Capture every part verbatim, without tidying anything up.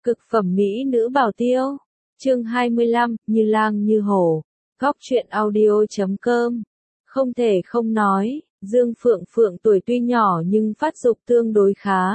Cực phẩm mỹ nữ bảo tiêu. Chương hai mươi lăm, Như lang như hổ. Góc truyện audio chấm com. Không thể không nói, Dương Phượng Phượng tuổi tuy nhỏ nhưng phát dục tương đối khá.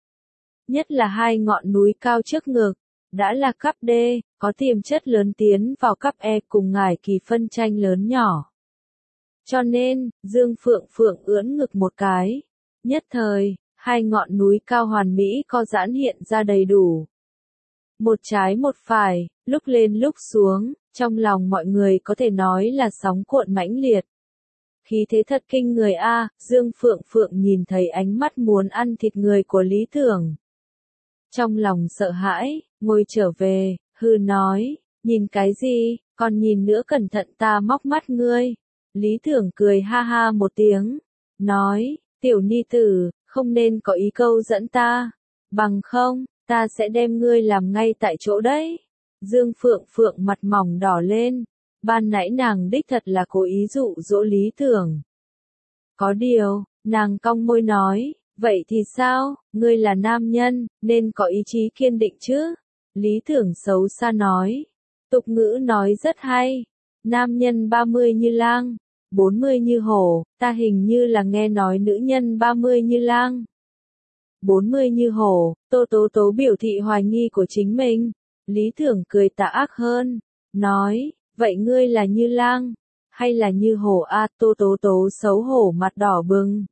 Nhất là hai ngọn núi cao trước ngực, đã là cấp D, có tiềm chất lớn tiến vào cấp E cùng ngải kỳ phân tranh lớn nhỏ. Cho nên, Dương Phượng Phượng ưỡn ngực một cái. Nhất thời, hai ngọn núi cao hoàn mỹ co giãn hiện ra đầy đủ. Một trái một phải, lúc lên lúc xuống, trong lòng mọi người có thể nói là sóng cuộn mãnh liệt. Khí thế thật kinh người a, Dương Phượng Phượng nhìn thấy ánh mắt muốn ăn thịt người của Lý Tưởng. Trong lòng sợ hãi, ngồi trở về, hừ nói, nhìn cái gì, còn nhìn nữa cẩn thận ta móc mắt ngươi. Lý Tưởng cười ha ha một tiếng, nói, tiểu ni tử, không nên có ý câu dẫn ta, bằng không, ta sẽ đem ngươi làm ngay tại chỗ đấy. Dương Phượng Phượng mặt mỏng đỏ lên, ban nãy nàng đích thật là cố ý dụ dỗ Lý Tưởng. Có điều, nàng cong môi nói, vậy thì sao, ngươi là nam nhân, nên có ý chí kiên định chứ. Lý Tưởng xấu xa nói, tục ngữ nói rất hay, nam nhân ba mươi như lang, bốn mươi như hổ, ta hình như là nghe nói nữ nhân ba mươi như lang, bốn mươi như hổ. Tô Tố Tố biểu thị hoài nghi của chính mình. Lý Tưởng cười tà ác hơn, nói, vậy ngươi là như lang, hay là như hổ a? Tô Tố Tố xấu hổ mặt đỏ bừng.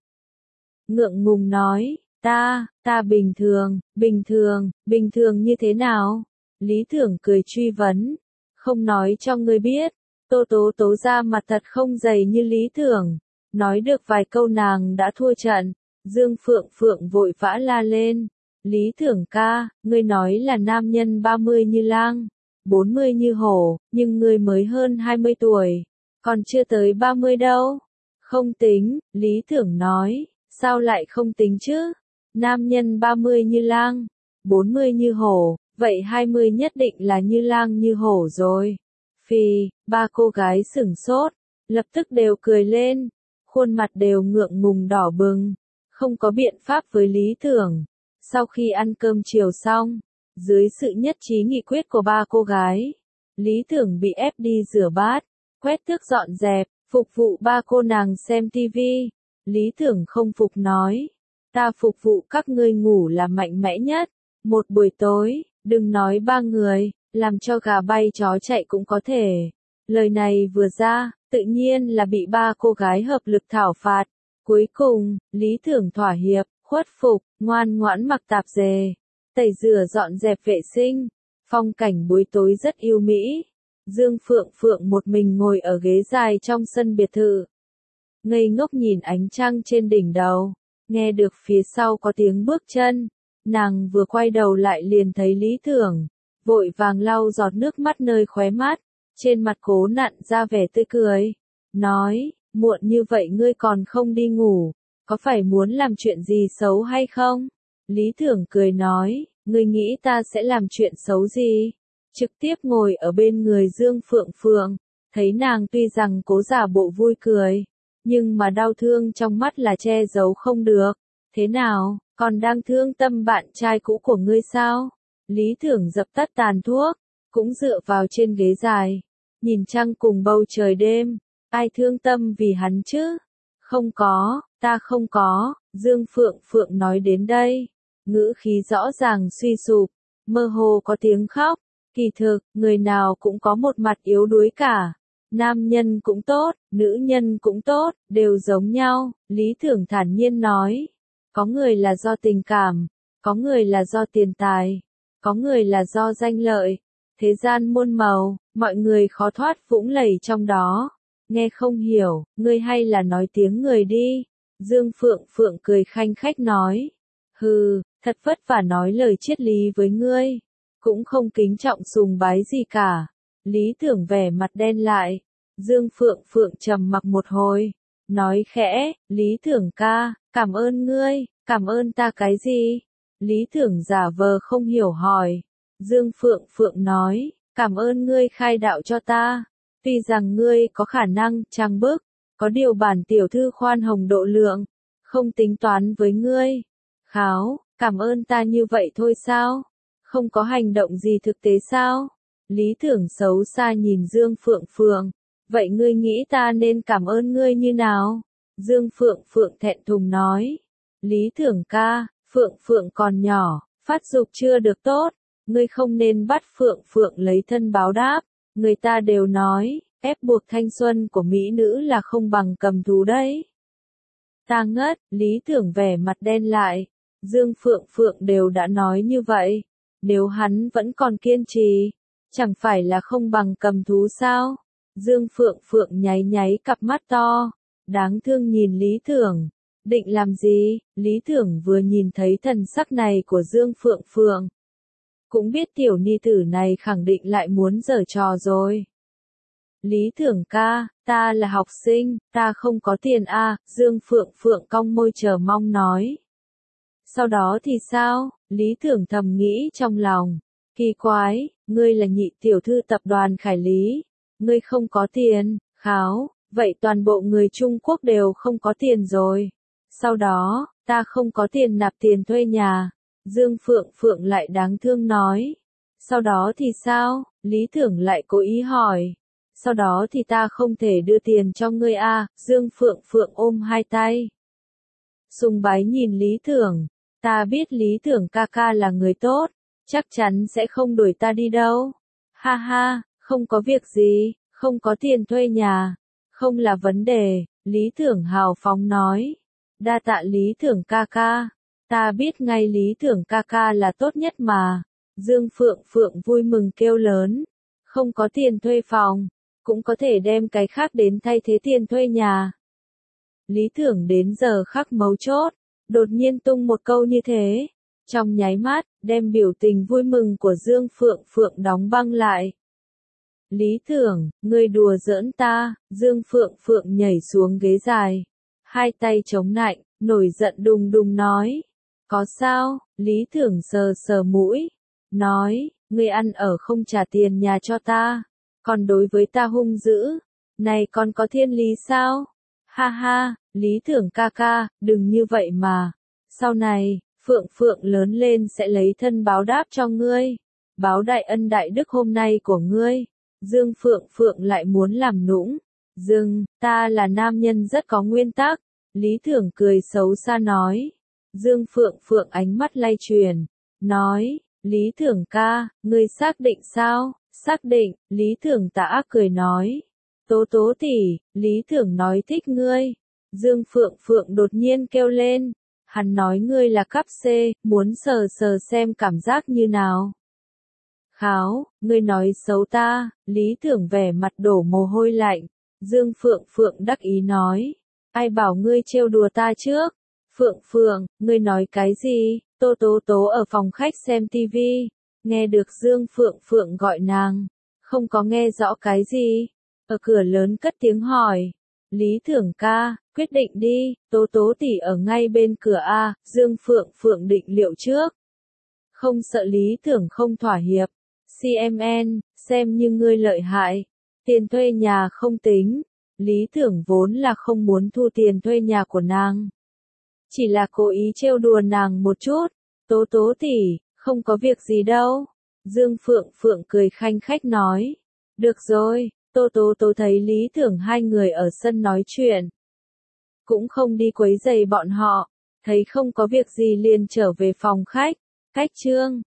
Ngượng ngùng nói, ta, ta bình thường, bình thường, bình thường như thế nào? Lý Tưởng cười truy vấn, không nói cho ngươi biết. Tô Tố Tố ra mặt thật không dày như Lý Tưởng, nói được vài câu nàng đã thua trận. Dương Phượng Phượng vội vã la lên, Lý Tưởng ca, ngươi nói là nam nhân ba mươi như lang, bốn mươi như hổ, nhưng ngươi mới hơn hai mươi tuổi, còn chưa tới ba mươi đâu. Không tính, Lý Tưởng nói, sao lại không tính chứ? Nam nhân ba mươi như lang, bốn mươi như hổ, vậy hai mươi nhất định là như lang như hổ rồi. Phì, ba cô gái sửng sốt, lập tức đều cười lên, khuôn mặt đều ngượng ngùng đỏ bừng, không có biện pháp với Lý Tưởng. Sau khi ăn cơm chiều xong, dưới sự nhất trí nghị quyết của ba cô gái, Lý Tưởng bị ép đi rửa bát, quét tước dọn dẹp, phục vụ ba cô nàng xem tivi. Lý Tưởng không phục nói, ta phục vụ các ngươi ngủ là mạnh mẽ nhất, một buổi tối, đừng nói ba người, làm cho gà bay chó chạy cũng có thể. Lời này vừa ra, tự nhiên là bị ba cô gái hợp lực thảo phạt. Cuối cùng, Lý Tưởng thỏa hiệp, khuất phục, ngoan ngoãn mặc tạp dề, tẩy rửa dọn dẹp vệ sinh. Phong cảnh buổi tối rất yêu mỹ. Dương Phượng Phượng một mình ngồi ở ghế dài trong sân biệt thự, ngây ngốc nhìn ánh trăng trên đỉnh đầu. Nghe được phía sau có tiếng bước chân, nàng vừa quay đầu lại liền thấy Lý Tưởng, vội vàng lau giọt nước mắt nơi khóe mắt, trên mặt cố nặn ra vẻ tươi cười, nói, muộn như vậy ngươi còn không đi ngủ, có phải muốn làm chuyện gì xấu hay không? Lý Tưởng cười nói, ngươi nghĩ ta sẽ làm chuyện xấu gì? Trực tiếp ngồi ở bên người Dương Phượng Phượng, thấy nàng tuy rằng cố giả bộ vui cười, nhưng mà đau thương trong mắt là che giấu không được. Thế nào, còn đang thương tâm bạn trai cũ của ngươi sao? Lý Tưởng dập tắt tàn thuốc, cũng dựa vào trên ghế dài, nhìn trăng cùng bầu trời đêm. Ai thương tâm vì hắn chứ? Không có, ta không có. Dương Phượng Phượng nói đến đây, ngữ khí rõ ràng suy sụp, mơ hồ có tiếng khóc. Kỳ thực, người nào cũng có một mặt yếu đuối cả. Nam nhân cũng tốt, nữ nhân cũng tốt, đều giống nhau. Lý Tưởng thản nhiên nói, có người là do tình cảm, có người là do tiền tài, có người là do danh lợi. Thế gian muôn màu, mọi người khó thoát vũng lầy trong đó. Nghe không hiểu, ngươi hay là nói tiếng người đi. Dương Phượng Phượng cười khanh khách nói, hừ, thật vất vả nói lời triết lý với ngươi, cũng không kính trọng sùng bái gì cả. Lý Tưởng vẻ mặt đen lại. Dương Phượng Phượng trầm mặc một hồi, nói khẽ, Lý Tưởng ca, cảm ơn ngươi, cảm ơn ta cái gì? Lý Tưởng giả vờ không hiểu hỏi. Dương Phượng Phượng nói, cảm ơn ngươi khai đạo cho ta. Tuy rằng ngươi có khả năng, trang bức, có điều bản tiểu thư khoan hồng độ lượng, không tính toán với ngươi. Kháo, cảm ơn ta như vậy thôi sao? Không có hành động gì thực tế sao? Lý Thưởng xấu xa nhìn Dương Phượng Phượng. Vậy ngươi nghĩ ta nên cảm ơn ngươi như nào? Dương Phượng Phượng thẹn thùng nói. Lý Thưởng ca, Phượng Phượng còn nhỏ, phát dục chưa được tốt. Ngươi không nên bắt Phượng Phượng lấy thân báo đáp. Người ta đều nói, ép buộc thanh xuân của mỹ nữ là không bằng cầm thú đấy. Ta ngất, Lý Thưởng vẻ mặt đen lại. Dương Phượng Phượng đều đã nói như vậy. Nếu hắn vẫn còn kiên trì, chẳng phải là không bằng cầm thú sao? Dương Phượng Phượng nháy nháy cặp mắt to, đáng thương nhìn Lý Thưởng. Định làm gì? Lý Thưởng vừa nhìn thấy thần sắc này của Dương Phượng Phượng, cũng biết tiểu ni tử này khẳng định lại muốn giở trò rồi. Lý Thưởng ca, ta là học sinh, ta không có tiền a, à, Dương Phượng Phượng cong môi chờ mong nói. Sau đó thì sao? Lý Thưởng thầm nghĩ trong lòng. Kỳ quái, ngươi là nhị tiểu thư tập đoàn Khải Lý. Ngươi không có tiền, kháo, vậy toàn bộ người Trung Quốc đều không có tiền rồi. Sau đó, ta không có tiền nạp tiền thuê nhà. Dương Phượng Phượng lại đáng thương nói. Sau đó thì sao? Lý Thưởng lại cố ý hỏi. Sau đó thì ta không thể đưa tiền cho ngươi a, à, Dương Phượng Phượng ôm hai tay. Sùng bái nhìn Lý Thưởng. Ta biết Lý Thưởng ca ca là người tốt, chắc chắn sẽ không đuổi ta đi đâu. Ha ha, không có việc gì, không có tiền thuê nhà, không là vấn đề, Lý Thưởng hào phóng nói. Đa tạ Lý Thưởng ca ca, ta biết ngay Lý Thưởng ca ca là tốt nhất mà. Dương Phượng Phượng vui mừng kêu lớn, không có tiền thuê phòng, cũng có thể đem cái khác đến thay thế tiền thuê nhà. Lý Thưởng đến giờ khắc mấu chốt, đột nhiên tung một câu như thế, trong nháy mắt, đem biểu tình vui mừng của Dương Phượng Phượng đóng băng lại. Lý Thưởng, ngươi đùa giỡn ta, Dương Phượng Phượng nhảy xuống ghế dài, hai tay chống nạnh, nổi giận đùng đùng nói. Có sao? Lý Thưởng sờ sờ mũi, nói, ngươi ăn ở không trả tiền nhà cho ta, còn đối với ta hung dữ, này còn có thiên lý sao? Ha ha, Lý Thưởng ca ca, đừng như vậy mà. Sau này, Phượng Phượng lớn lên sẽ lấy thân báo đáp cho ngươi. Báo đại ân đại đức hôm nay của ngươi. Dương Phượng Phượng lại muốn làm nũng. Dừng, ta là nam nhân rất có nguyên tắc. Lý Thưởng cười xấu xa nói. Dương Phượng Phượng ánh mắt lay truyền. Nói, Lý Thưởng ca, ngươi xác định sao? Xác định, Lý Thưởng tà ác cười nói. Tố tố tỷ, Lý Thưởng nói thích ngươi. Dương Phượng Phượng đột nhiên kêu lên. Hắn nói ngươi là cấp C, muốn sờ sờ xem cảm giác như nào. Kháo, ngươi nói xấu ta, Lý Thưởng vẻ mặt đổ mồ hôi lạnh. Dương Phượng Phượng đắc ý nói. Ai bảo ngươi trêu đùa ta trước? Phượng Phượng, ngươi nói cái gì? Tô Tố Tố ở phòng khách xem tivi, nghe được Dương Phượng Phượng gọi nàng, không có nghe rõ cái gì. Ở cửa lớn cất tiếng hỏi. Lý Thưởng ca, quyết định đi, Tố Tố tỷ ở ngay bên cửa a, Dương Phượng Phượng định liệu trước. Không sợ Lý Thưởng không thỏa hiệp. xê em en, xem như ngươi lợi hại. Tiền thuê nhà không tính. Lý Thưởng vốn là không muốn thu tiền thuê nhà của nàng. Chỉ là cố ý trêu đùa nàng một chút. Tố Tố tỷ, không có việc gì đâu. Dương Phượng Phượng cười khanh khách nói. Được rồi, Tô Tố Tố thấy Lý Thưởng hai người ở sân nói chuyện, cũng không đi quấy rầy bọn họ, thấy không có việc gì liền trở về phòng khách. Cách chương